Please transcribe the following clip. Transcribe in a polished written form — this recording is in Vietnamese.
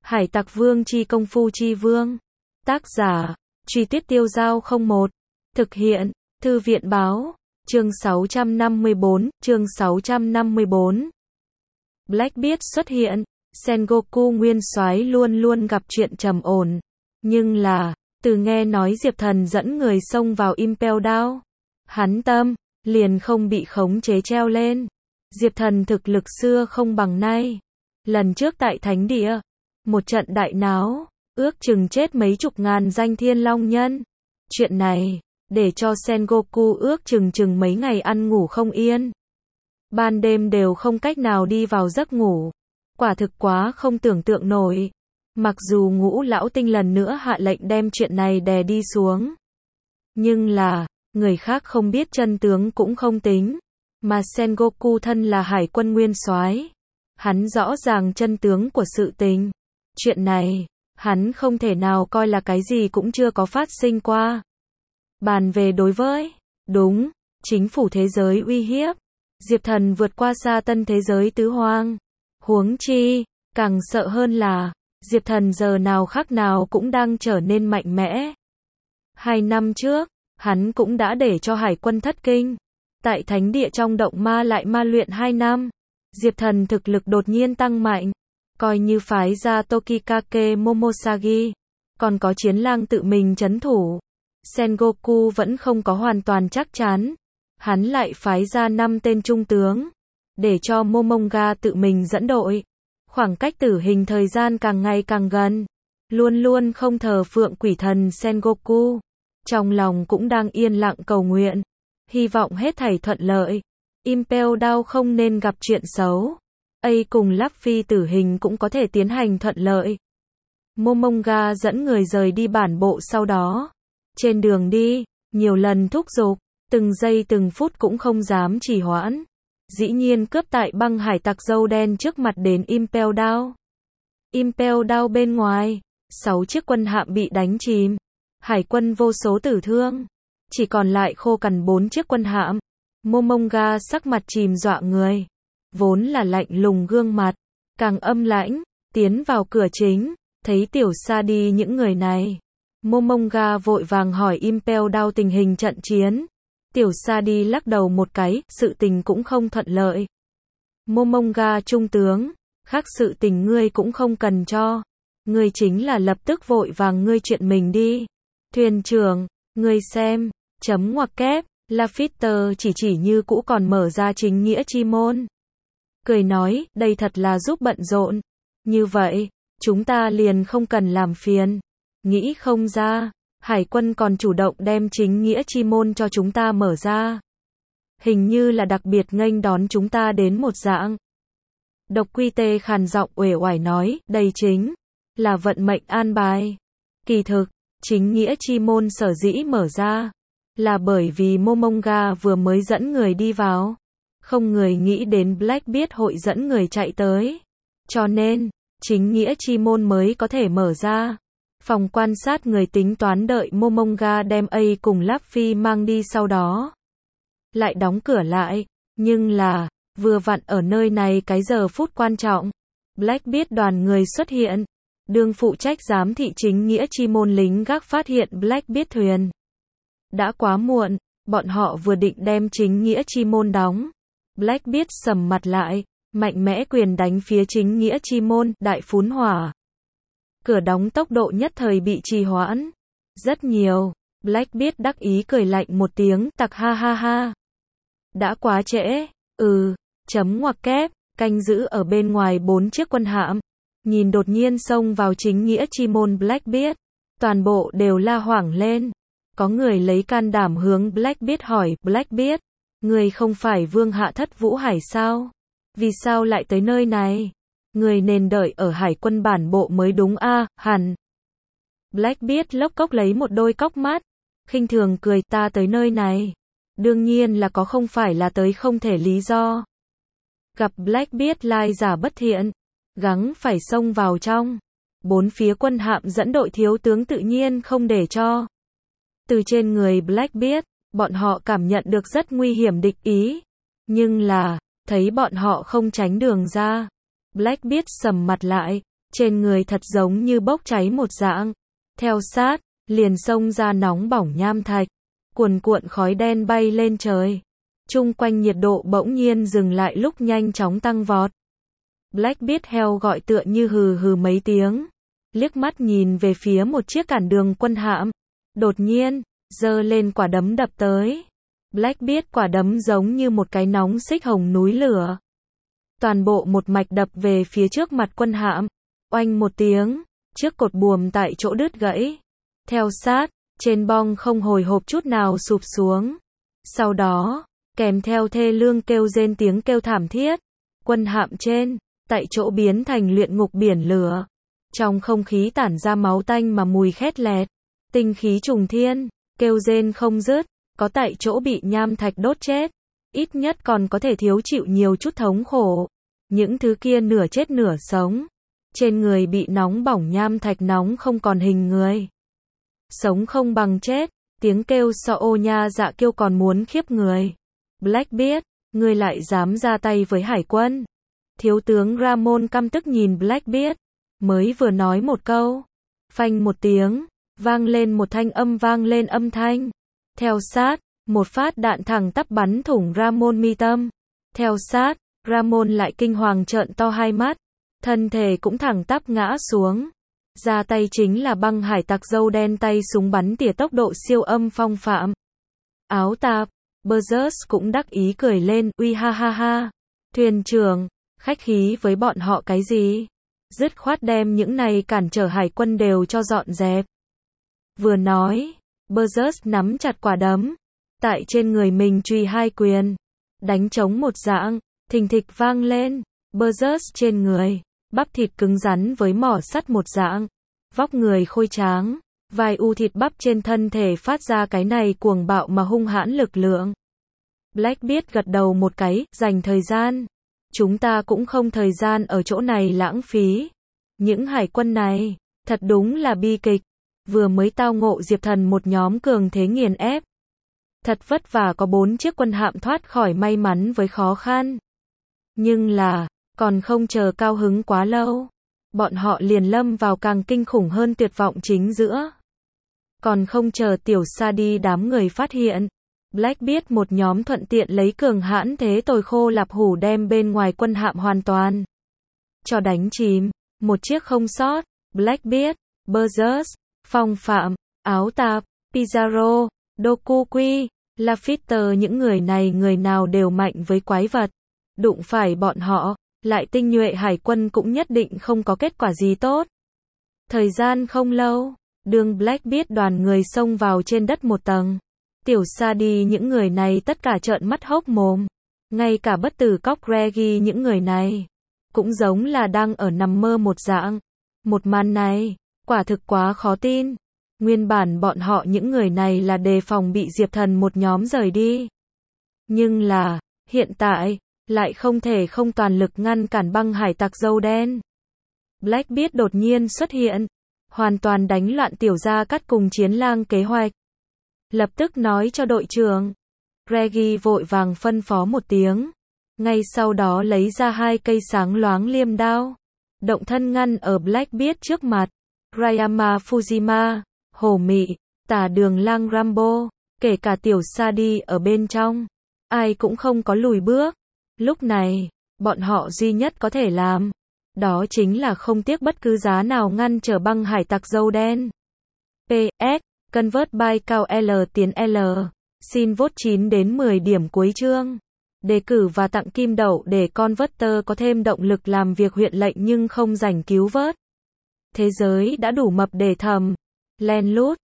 Hải Tặc Vương chi công phu chi vương. Tác giả, Truy Tuyết Tiêu Dao 01. Thực hiện, Thư viện báo. Chương 654. Blackbeard xuất hiện. Sengoku nguyên soái luôn luôn gặp chuyện trầm ổn. Nhưng là, từ nghe nói Diệp Thần dẫn người xông vào Impel Down, hắn tâm liền không bị khống chế treo lên. Diệp Thần thực lực xưa không bằng nay. Lần trước tại Thánh Địa, một trận đại náo, ước chừng chết mấy chục ngàn danh Thiên Long nhân. Chuyện này, để cho Sengoku ước chừng mấy ngày ăn ngủ không yên. Ban đêm đều không cách nào đi vào giấc ngủ. Quả thực quá không tưởng tượng nổi. Mặc dù Ngũ Lão Tinh lần nữa hạ lệnh đem chuyện này đè đi xuống. Nhưng là, người khác không biết chân tướng cũng không tính. Mà Sengoku thân là hải quân nguyên soái, hắn rõ ràng chân tướng của sự tình. Chuyện này, hắn không thể nào coi là cái gì cũng chưa có phát sinh qua. Bàn về đối với, đúng, chính phủ thế giới uy hiếp, Diệp Thần vượt qua xa tân thế giới tứ hoang. Huống chi, càng sợ hơn là, Diệp Thần giờ nào khác nào cũng đang trở nên mạnh mẽ. 2 năm trước, hắn cũng đã để cho hải quân thất kinh. Tại Thánh Địa trong động ma lại ma luyện 2 năm, Diệp Thần thực lực đột nhiên tăng mạnh. Coi như phái ra Tokikake Momosagi, còn có Chiến Lang tự mình trấn thủ, Sengoku vẫn không có hoàn toàn chắc chắn. Hắn lại phái ra 5 tên trung tướng, để cho Momonga tự mình dẫn đội. Khoảng cách tử hình thời gian càng ngày càng gần. Luôn luôn không thờ phượng quỷ thần Sengoku, trong lòng cũng đang yên lặng cầu nguyện, hy vọng hết thảy thuận lợi. Impel Down không nên gặp chuyện xấu. A cùng Luffy tử hình cũng có thể tiến hành thuận lợi. Momonga dẫn người rời đi bản bộ sau đó. Trên đường đi, nhiều lần thúc giục, từng giây từng phút cũng không dám trì hoãn. Dĩ nhiên cướp tại băng hải tặc dâu đen trước mặt đến Impel Down. Impel Down bên ngoài, 6 chiếc quân hạm bị đánh chìm. Hải quân vô số tử thương. Chỉ còn lại khô cằn 4 chiếc quân hạm. Momonga sắc mặt chìm dọa người. Vốn là lạnh lùng gương mặt, càng âm lãnh, tiến vào cửa chính, thấy Tiểu Sa đi những người này. Momonga vội vàng hỏi Impel Down tình hình trận chiến. Tiểu Sa đi lắc đầu một cái, sự tình cũng không thuận lợi. Momonga trung tướng, khác sự tình ngươi cũng không cần cho. Ngươi chính là lập tức vội vàng ngươi chuyện mình đi. Thuyền trưởng, ngươi xem, chấm ngoặc kép, Lafitte chỉ như cũ còn mở ra chính nghĩa chi môn. Cười nói, đây thật là giúp bận rộn. Như vậy, chúng ta liền không cần làm phiền. Nghĩ không ra, hải quân còn chủ động đem chính nghĩa chi môn cho chúng ta mở ra. Hình như là đặc biệt nghênh đón chúng ta đến một dạng. Độc Quy Tê khàn giọng uể oải nói, đây chính là vận mệnh an bài. Kỳ thực, chính nghĩa chi môn sở dĩ mở ra, là bởi vì Momonga vừa mới dẫn người đi vào. Không người nghĩ đến Blackbeard hội dẫn người chạy tới. Cho nên, chính nghĩa chi môn mới có thể mở ra. Phòng quan sát người tính toán đợi Momonga đem A cùng Luffy mang đi sau đó. Lại đóng cửa lại. Nhưng là, vừa vặn ở nơi này cái giờ phút quan trọng. Blackbeard đoàn người xuất hiện. Đương phụ trách giám thị chính nghĩa chi môn lính gác phát hiện Blackbeard thuyền. Đã quá muộn, bọn họ vừa định đem chính nghĩa chi môn đóng. Blackbeard sầm mặt lại, mạnh mẽ quyền đánh phía chính nghĩa chi môn, đại phún hỏa. Cửa đóng tốc độ nhất thời bị trì hoãn. Rất nhiều. Blackbeard đắc ý cười lạnh một tiếng, tặc ha ha ha. Đã quá trễ. Chấm ngoặc kép, canh giữ ở bên ngoài 4 chiếc quân hạm. Nhìn đột nhiên xông vào chính nghĩa chi môn Blackbeard. Toàn bộ đều la hoảng lên. Có người lấy can đảm hướng Blackbeard hỏi, Blackbeard, người không phải Vương Hạ Thất Vũ Hải sao? Vì sao lại tới nơi này? Người nên đợi ở hải quân bản bộ mới đúng a, hẳn. Blackbeard lốc cốc lấy một đôi cóc mắt, khinh thường cười, ta tới nơi này. Đương nhiên là có không phải là tới không thể lý do. Gặp Blackbeard lai giả bất thiện, gắng phải xông vào trong. 4 phía quân hạm dẫn đội thiếu tướng tự nhiên không để cho. Từ trên người Blackbeard, bọn họ cảm nhận được rất nguy hiểm địch ý. Nhưng là, thấy bọn họ không tránh đường ra. Blackbeard sầm mặt lại, trên người thật giống như bốc cháy một dạng. Theo sát, liền xông ra nóng bỏng nham thạch, cuồn cuộn khói đen bay lên trời. Chung quanh nhiệt độ bỗng nhiên dừng lại lúc nhanh chóng tăng vọt. Blackbeard heo gọi tựa như hừ hừ mấy tiếng, liếc mắt nhìn về phía một chiếc cản đường quân hạm. Đột nhiên, giơ lên quả đấm đập tới. Blackbeard quả đấm giống như một cái nóng xích hồng núi lửa. Toàn bộ một mạch đập về phía trước mặt quân hạm. Oanh một tiếng, chiếc cột buồm tại chỗ đứt gãy. Theo sát, trên bong không hồi hộp chút nào sụp xuống. Sau đó, kèm theo thê lương kêu rên tiếng kêu thảm thiết. Quân hạm trên, tại chỗ biến thành luyện ngục biển lửa. Trong không khí tản ra máu tanh mà mùi khét lẹt. Tinh khí trùng thiên, kêu rên không dứt, có tại chỗ bị nham thạch đốt chết. Ít nhất còn có thể thiếu chịu nhiều chút thống khổ. Những thứ kia nửa chết nửa sống. Trên người bị nóng bỏng nham thạch nóng không còn hình người. Sống không bằng chết, tiếng kêu so ô nha dạ kêu còn muốn khiếp người. Blackbeard, ngươi lại dám ra tay với hải quân. Thiếu tướng Ramon căm tức nhìn Blackbeard, mới vừa nói một câu. Phanh một tiếng, vang lên một thanh âm vang lên âm thanh. Theo sát, một phát đạn thẳng tắp bắn thủng Ramon mi tâm. Theo sát, Ramon lại kinh hoàng trợn to hai mắt. Thân thể cũng thẳng tắp ngã xuống. Ra tay chính là băng hải tặc râu đen tay súng bắn tỉa tốc độ siêu âm phong phạm. Áo tạp, Burgess cũng đắc ý cười lên, uy ha ha ha. Thuyền trưởng, khách khí với bọn họ cái gì? Dứt khoát đem những này cản trở hải quân đều cho dọn dẹp. Vừa nói, Burgess nắm chặt quả đấm. Tại trên người mình truy hai quyền. Đánh trống một dạng, thình thịch vang lên. Burgess trên người, bắp thịt cứng rắn với mỏ sắt một dạng. Vóc người khôi tráng, vài u thịt bắp trên thân thể phát ra cái này cuồng bạo mà hung hãn lực lượng. Blackbeard gật đầu một cái, dành thời gian. Chúng ta cũng không thời gian ở chỗ này lãng phí. Những hải quân này, thật đúng là bi kịch. Vừa mới tao ngộ Diệp Thần một nhóm cường thế nghiền ép. Thật vất vả có 4 chiếc quân hạm thoát khỏi may mắn với khó khăn. Nhưng là, còn không chờ cao hứng quá lâu. Bọn họ liền lâm vào càng kinh khủng hơn tuyệt vọng chính giữa. Còn không chờ tiểu sa đi đám người phát hiện. Blackbeard một nhóm thuận tiện lấy cường hãn thế tồi khô lạp hủ đem bên ngoài quân hạm hoàn toàn cho đánh chìm. Một chiếc không sót. Blackbeard, Burgess, Phong Phạm, Áo Tạp, Pizarro, Dokuqui, Lafitte, những người này người nào đều mạnh với quái vật. Đụng phải bọn họ, lại tinh nhuệ hải quân cũng nhất định không có kết quả gì tốt. Thời gian không lâu, đường Blackbeard đoàn người xông vào trên đất một tầng. Tiểu sa đi những người này tất cả trợn mắt hốc mồm. Ngay cả bất tử cóc Reggie những người này, cũng giống là đang ở nằm mơ một dạng. Một màn này, quả thực quá khó tin. Nguyên bản bọn họ những người này là đề phòng bị Diệp Thần một nhóm rời đi. Nhưng là, hiện tại, lại không thể không toàn lực ngăn cản băng hải tặc râu đen. Blackbeard đột nhiên xuất hiện, hoàn toàn đánh loạn tiểu gia cắt cùng chiến lang kế hoạch. Lập tức nói cho đội trưởng. Reggie vội vàng phân phó một tiếng. Ngay sau đó lấy ra 2 cây sáng loáng liêm đao. Động thân ngăn ở Blackbeard trước mặt. Ryama Fujima, Hổ Mị, Tả Đường Lang Rambo, kể cả tiểu Sadi ở bên trong. Ai cũng không có lùi bước. Lúc này, bọn họ duy nhất có thể làm. Đó chính là không tiếc bất cứ giá nào ngăn trở băng hải tặc râu đen. PS, Convert by cao L tiến L. Xin vote 9 đến 10 điểm cuối chương. Đề cử và tặng kim đậu để Converter có thêm động lực làm việc huyện lệnh nhưng không rảnh cứu vớt. Thế giới đã đủ mập để thầm. Len lút.